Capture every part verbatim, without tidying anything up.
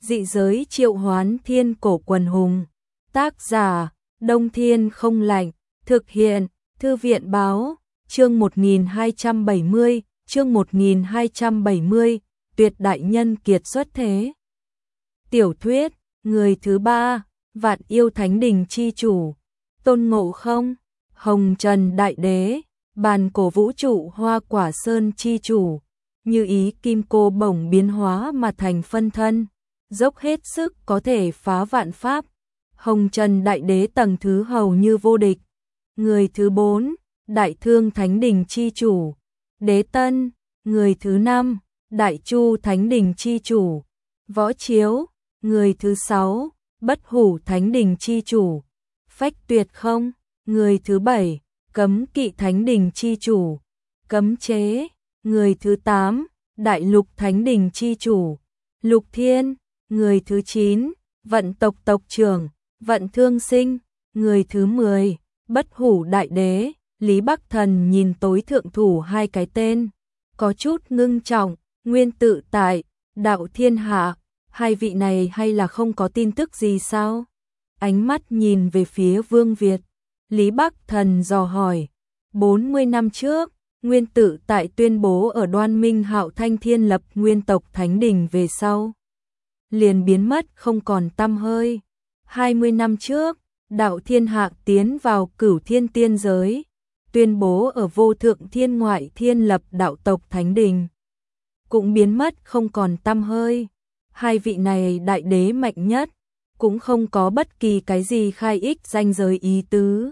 Dị giới triệu hoán thiên cổ quần hùng. Tác giả, Đông Thiên không lạnh. Thực hiện, Thư viện báo, chương một nghìn hai trăm bảy mươi, chương một nghìn hai trăm bảy mươi, tuyệt đại nhân kiệt xuất thế. Tiểu thuyết, người thứ ba, Vạn Yêu Thánh Đình chi chủ, Tôn Ngộ Không, Hồng Trần Đại Đế, Bàn Cổ Vũ Trụ Hoa Quả Sơn chi chủ, như ý kim cô bổng biến hóa mà thành phân thân, dốc hết sức có thể phá vạn pháp. Hồng Trần Đại Đế tầng thứ hầu như vô địch. Người thứ bốn, Đại Thương Thánh Đình chi chủ, Đế Tân. Người thứ năm, Đại Chu Thánh Đình chi chủ, Võ Chiếu. Người thứ sáu, Bất Hủ Thánh Đình chi chủ, Phách Tuyệt Không. Người thứ bảy, Cấm Kỵ Thánh Đình chi chủ, Cấm Chế. Người thứ tám, Đại Lục Thánh Đình chi chủ, Lục Thiên. Người thứ chín, Vận Tộc Tộc trưởng, Vận Thương Sinh. Người thứ mười, Bất Hủ Đại Đế. Lý Bắc Thần nhìn tối thượng thủ hai cái tên, có chút ngưng trọng. Nguyên Tự Tại, Đạo Thiên Hạ, hai vị này hay là không có tin tức gì sao? Ánh mắt nhìn về phía Vương Việt, Lý Bắc Thần dò hỏi. bốn mươi năm trước, Nguyên Tự Tại tuyên bố ở Đoan Minh Hạo Thanh Thiên lập Nguyên Tộc Thánh Đình về sau, liền biến mất không còn tăm hơi. hai mươi năm trước, Đạo Thiên Hạ tiến vào Cửu Thiên Tiên giới, tuyên bố ở Vô Thượng Thiên Ngoại Thiên lập Đạo Tộc Thánh Đình, cũng biến mất không còn tăm hơi. Hai vị này đại đế mạnh nhất, cũng không có bất kỳ cái gì khai ích danh giới ý tứ.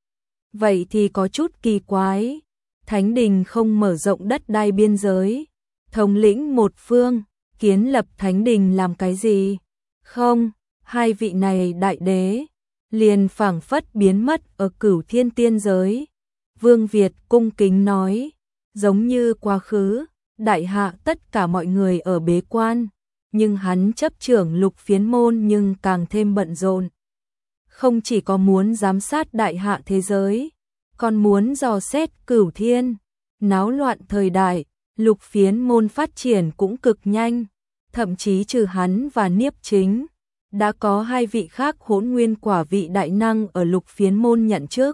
Vậy thì có chút kỳ quái, Thánh Đình không mở rộng đất đai biên giới, thống lĩnh một phương, kiến lập Thánh Đình làm cái gì? Không, hai vị này đại đế liền phảng phất biến mất ở Cửu Thiên Tiên giới. Vương Việt cung kính nói, giống như quá khứ, đại hạ tất cả mọi người ở bế quan, nhưng hắn chấp trưởng Lục Phiến môn nhưng càng thêm bận rộn. Không chỉ có muốn giám sát đại hạ thế giới, còn muốn dò xét Cửu Thiên. Náo loạn thời đại, Lục Phiến môn phát triển cũng cực nhanh, thậm chí trừ hắn và Niếp Chính, đã có hai vị khác Hỗn Nguyên Quả vị đại năng ở Lục Phiến môn nhận chức.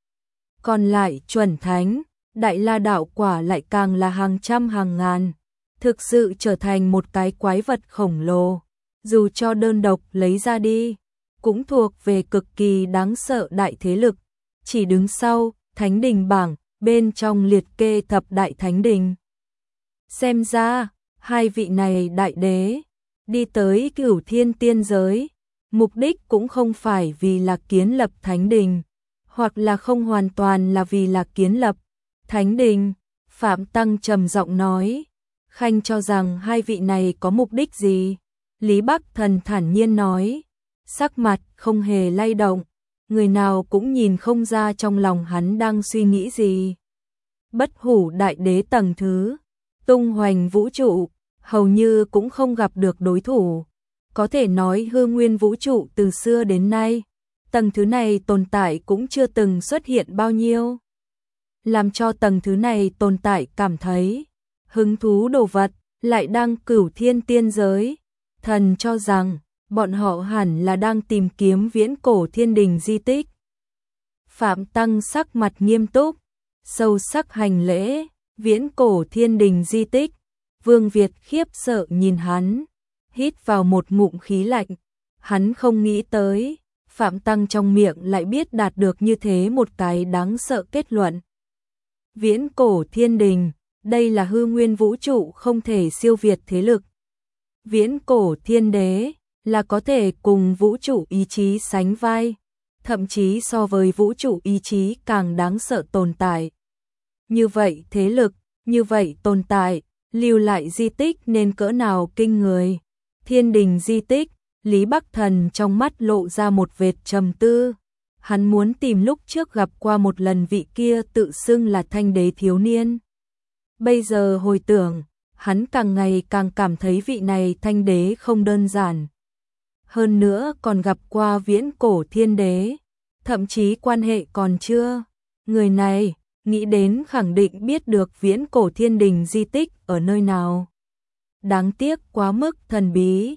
Còn lại chuẩn thánh, Đại La Đạo Quả lại càng là hàng trăm hàng ngàn, thực sự trở thành một cái quái vật khổng lồ, dù cho đơn độc lấy ra đi, cũng thuộc về cực kỳ đáng sợ đại thế lực, chỉ đứng sau Thánh Đình bảng, bên trong liệt kê thập đại Thánh Đình. Xem ra, hai vị này đại đế, đi tới Cửu Thiên Tiên giới, mục đích cũng không phải vì là kiến lập Thánh Đình, hoặc là không hoàn toàn là vì là kiến lập Thánh Đình. Phạm Tăng trầm giọng nói, Khanh cho rằng hai vị này có mục đích gì? Lý Bắc Thần thản nhiên nói, sắc mặt không hề lay động, người nào cũng nhìn không ra trong lòng hắn đang suy nghĩ gì. Bất Hủ Đại Đế tầng thứ, tung hoành vũ trụ, hầu như cũng không gặp được đối thủ. Có thể nói hư nguyên vũ trụ từ xưa đến nay, tầng thứ này tồn tại cũng chưa từng xuất hiện bao nhiêu. Làm cho tầng thứ này tồn tại cảm thấy hứng thú đồ vật, lại đang Cửu Thiên Tiên giới. Thần cho rằng, bọn họ hẳn là đang tìm kiếm viễn cổ thiên đình di tích. Phạm Tăng sắc mặt nghiêm túc, sâu sắc hành lễ, viễn cổ thiên đình di tích. Vương Việt khiếp sợ nhìn hắn, hít vào một ngụm khí lạnh. Hắn không nghĩ tới, Phạm Tăng trong miệng lại biết đạt được như thế một cái đáng sợ kết luận. Viễn cổ thiên đình, đây là hư nguyên vũ trụ không thể siêu việt thế lực. Viễn cổ thiên đế, là có thể cùng vũ trụ ý chí sánh vai, thậm chí so với vũ trụ ý chí càng đáng sợ tồn tại. Như vậy thế lực, như vậy tồn tại, lưu lại di tích nên cỡ nào kinh người. Thiên đình di tích, Lý Bắc Thần trong mắt lộ ra một vệt trầm tư. Hắn muốn tìm lúc trước gặp qua một lần vị kia tự xưng là thanh đế thiếu niên. Bây giờ hồi tưởng, hắn càng ngày càng cảm thấy vị này thanh đế không đơn giản. Hơn nữa còn gặp qua viễn cổ thiên đế, thậm chí quan hệ còn chưa. Người này, nghĩ đến khẳng định biết được viễn cổ thiên đình di tích ở nơi nào. Đáng tiếc quá mức thần bí.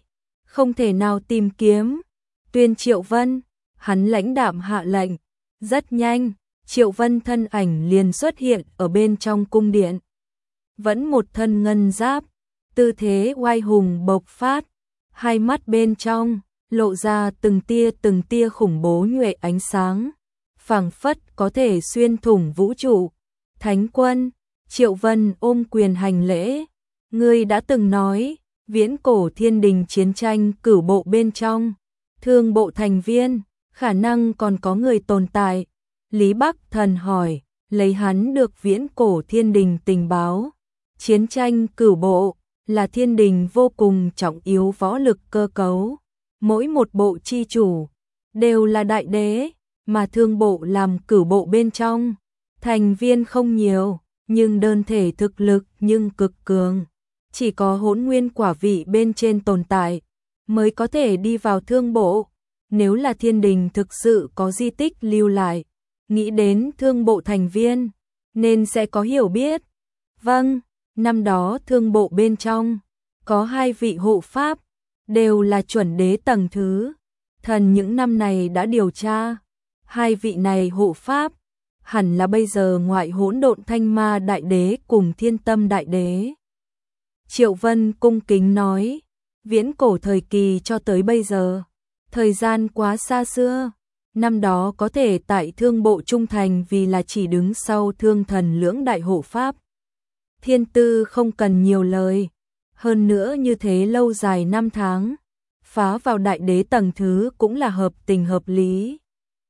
không thể nào tìm kiếm. Tuyên Triệu Vân, hắn lãnh đạm hạ lệnh. Rất nhanh, Triệu Vân thân ảnh liền xuất hiện ở bên trong cung điện. Vẫn một thân ngân giáp, tư thế oai hùng bộc phát, hai mắt bên trong lộ ra từng tia từng tia khủng bố nhuệ ánh sáng, phảng phất có thể xuyên thủng vũ trụ. Thánh quân, Triệu Vân ôm quyền hành lễ. Ngươi đã từng nói, viễn cổ thiên đình chiến tranh cửu bộ bên trong, thương bộ thành viên, khả năng còn có người tồn tại. Lý Bắc Thần hỏi, lấy hắn được viễn cổ thiên đình tình báo. Chiến tranh cửu bộ là thiên đình vô cùng trọng yếu võ lực cơ cấu. Mỗi một bộ chi chủ đều là đại đế, mà thương bộ làm cửu bộ bên trong. Thành viên không nhiều, nhưng đơn thể thực lực nhưng cực cường. Chỉ có hỗn nguyên quả vị bên trên tồn tại, mới có thể đi vào thương bộ. Nếu là thiên đình thực sự có di tích lưu lại, nghĩ đến thương bộ thành viên, nên sẽ có hiểu biết. Vâng, năm đó thương bộ bên trong, có hai vị hộ pháp, đều là chuẩn đế tầng thứ. Thần những năm này đã điều tra, hai vị này hộ pháp, hẳn là bây giờ ngoại hỗn độn thanh ma đại đế cùng thiên tâm đại đế. Triệu Vân cung kính nói, viễn cổ thời kỳ cho tới bây giờ, thời gian quá xa xưa, năm đó có thể tại thương bộ trung thành vì là chỉ đứng sau thương thần lưỡng đại hộ pháp. Thiên tư không cần nhiều lời, hơn nữa như thế lâu dài năm tháng, phá vào đại đế tầng thứ cũng là hợp tình hợp lý.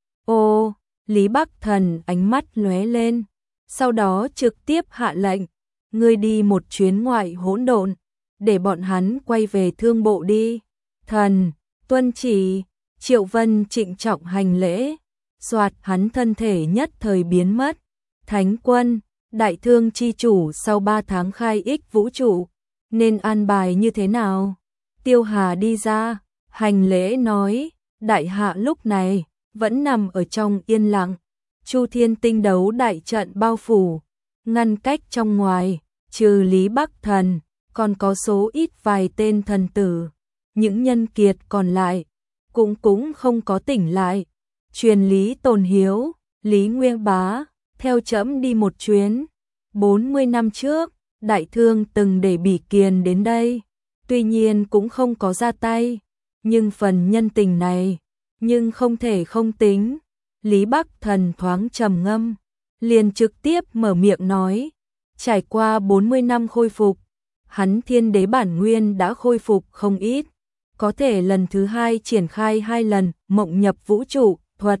Ô, Lý Bắc Thần ánh mắt lóe lên, sau đó trực tiếp hạ lệnh, ngươi đi một chuyến ngoại hỗn độn, để bọn hắn quay về thương bộ đi. Thần, tuân chỉ. Triệu Vân trịnh trọng hành lễ, soạt hắn thân thể nhất thời biến mất. Thánh quân, đại thương chi chủ sau ba tháng khai ích vũ trụ, nên an bài như thế nào? Tiêu Hà đi ra, hành lễ nói, đại hạ lúc này vẫn nằm ở trong yên lặng. Chu Thiên tinh đấu đại trận bao phủ, ngăn cách trong ngoài, trừ Lý Bắc Thần, còn có số ít vài tên thần tử. Những nhân kiệt còn lại cũng cũng không có tỉnh lại. Truyền Lý Tồn Hiếu, Lý Nguyên Bá, theo trẫm đi một chuyến. bốn mươi năm trước, đại thương từng để Bỉ Kiền đến đây, tuy nhiên cũng không có ra tay, nhưng phần nhân tình này, nhưng không thể không tính. Lý Bắc Thần thoáng trầm ngâm, liền trực tiếp mở miệng nói, trải qua bốn mươi năm khôi phục, hắn thiên đế bản nguyên đã khôi phục không ít, có thể lần thứ hai triển khai hai lần mộng nhập vũ trụ thuật.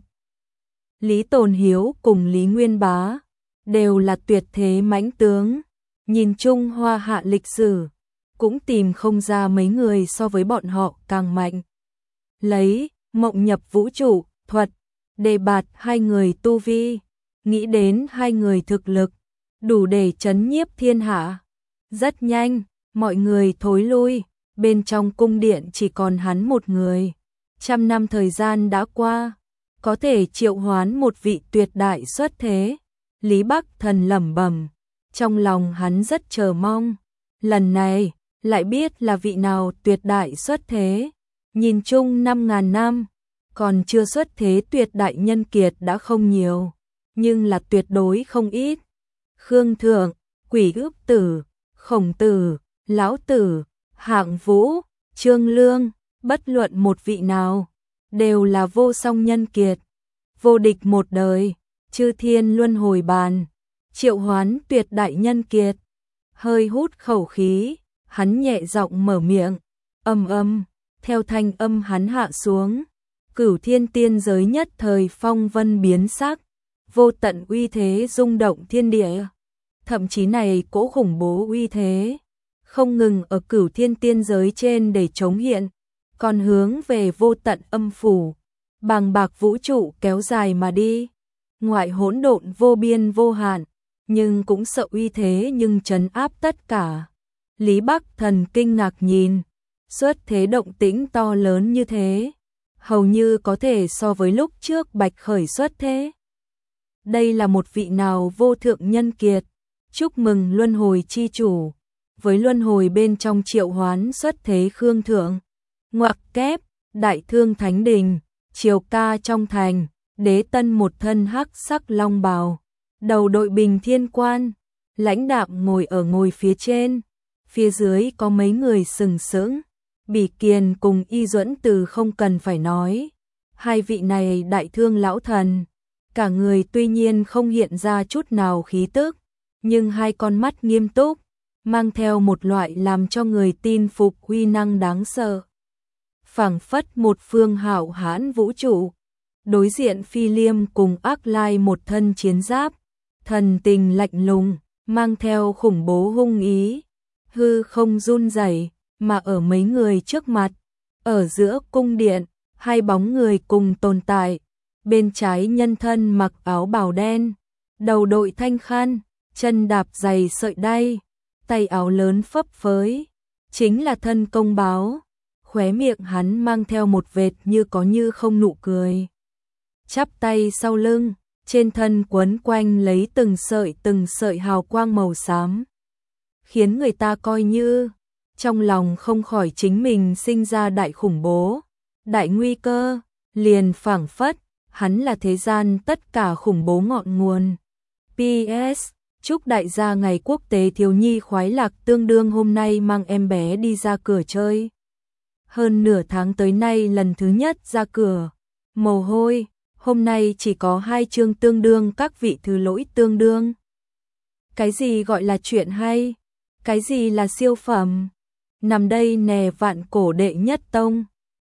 Lý Tồn Hiếu cùng Lý Nguyên Bá đều là tuyệt thế mãnh tướng, nhìn chung hoa hạ lịch sử, cũng tìm không ra mấy người so với bọn họ càng mạnh. Lấy mộng nhập vũ trụ thuật đề bạt hai người tu vi, nghĩ đến hai người thực lực đủ để chấn nhiếp thiên hạ. Rất nhanh, mọi người thối lui, bên trong cung điện chỉ còn hắn một người. Trăm năm thời gian đã qua, có thể triệu hoán một vị tuyệt đại xuất thế. Lý Bắc Thần lẩm bẩm, trong lòng hắn rất chờ mong, lần này lại biết là vị nào tuyệt đại xuất thế. Nhìn chung năm ngàn năm, còn chưa xuất thế tuyệt đại nhân kiệt đã không nhiều, nhưng là tuyệt đối không ít. Khương Thượng, Quỷ Ước Tử, Khổng Tử, Lão Tử, Hạng Vũ, Trương Lương, bất luận một vị nào, đều là vô song nhân kiệt, vô địch một đời. Chư thiên luân hồi bàn, triệu hoán tuyệt đại nhân kiệt. Hơi hút khẩu khí, hắn nhẹ giọng mở miệng, âm âm, theo thanh âm hắn hạ xuống, cửu thiên tiên giới nhất thời phong vân biến sắc, vô tận uy thế rung động thiên địa. Thậm chí này cỗ khủng bố uy thế, không ngừng ở cửu thiên tiên giới trên để chống hiện, còn hướng về vô tận âm phủ, bàng bạc vũ trụ kéo dài mà đi. Ngoại hỗn độn vô biên vô hạn, nhưng cũng sợ uy thế nhưng trấn áp tất cả. Lý Bắc Thần kinh ngạc nhìn, xuất thế động tĩnh to lớn như thế, hầu như có thể so với lúc trước Bạch Khởi xuất thế. Đây là một vị nào vô thượng nhân kiệt, chúc mừng luân hồi chi chủ, với luân hồi bên trong triệu hoán xuất thế Khương Thượng. Ngoặc kép, Đại Thương Thánh Đình, triều ca trong thành, Đế Tân một thân hắc sắc long bào, đầu đội bình thiên quan, lãnh đạm ngồi ở ngồi phía trên, phía dưới có mấy người sừng sững, Bỉ Kiền cùng Y Duẫn Từ không cần phải nói, hai vị này đại thương lão thần, cả người tuy nhiên không hiện ra chút nào khí tức, nhưng hai con mắt nghiêm túc, mang theo một loại làm cho người tin phục uy năng đáng sợ. Phảng phất một phương hạo hãn vũ trụ, đối diện Phi Liêm cùng Ác Lai một thân chiến giáp, thần tình lạnh lùng, mang theo khủng bố hung ý, hư không run rẩy, mà ở mấy người trước mặt, ở giữa cung điện, hai bóng người cùng tồn tại, bên trái nhân thân mặc áo bào đen, đầu đội thanh khăn, chân đạp giày sợi đay, tay áo lớn phấp phới, chính là thân công báo, khóe miệng hắn mang theo một vệt như có như không nụ cười. Chắp tay sau lưng, trên thân quấn quanh lấy từng sợi từng sợi hào quang màu xám, khiến người ta coi như trong lòng không khỏi chính mình sinh ra đại khủng bố, đại nguy cơ, liền phảng phất, hắn là thế gian tất cả khủng bố ngọn nguồn. pê ét. Chúc đại gia ngày quốc tế thiếu nhi khoái lạc tương đương hôm nay mang em bé đi ra cửa chơi. Hơn nửa tháng tới nay lần thứ nhất ra cửa, mồ hôi, hôm nay chỉ có hai chương tương đương các vị thứ lỗi tương đương. Cái gì gọi là chuyện hay? Cái gì là siêu phẩm? Nằm đây nè vạn cổ đệ nhất tông.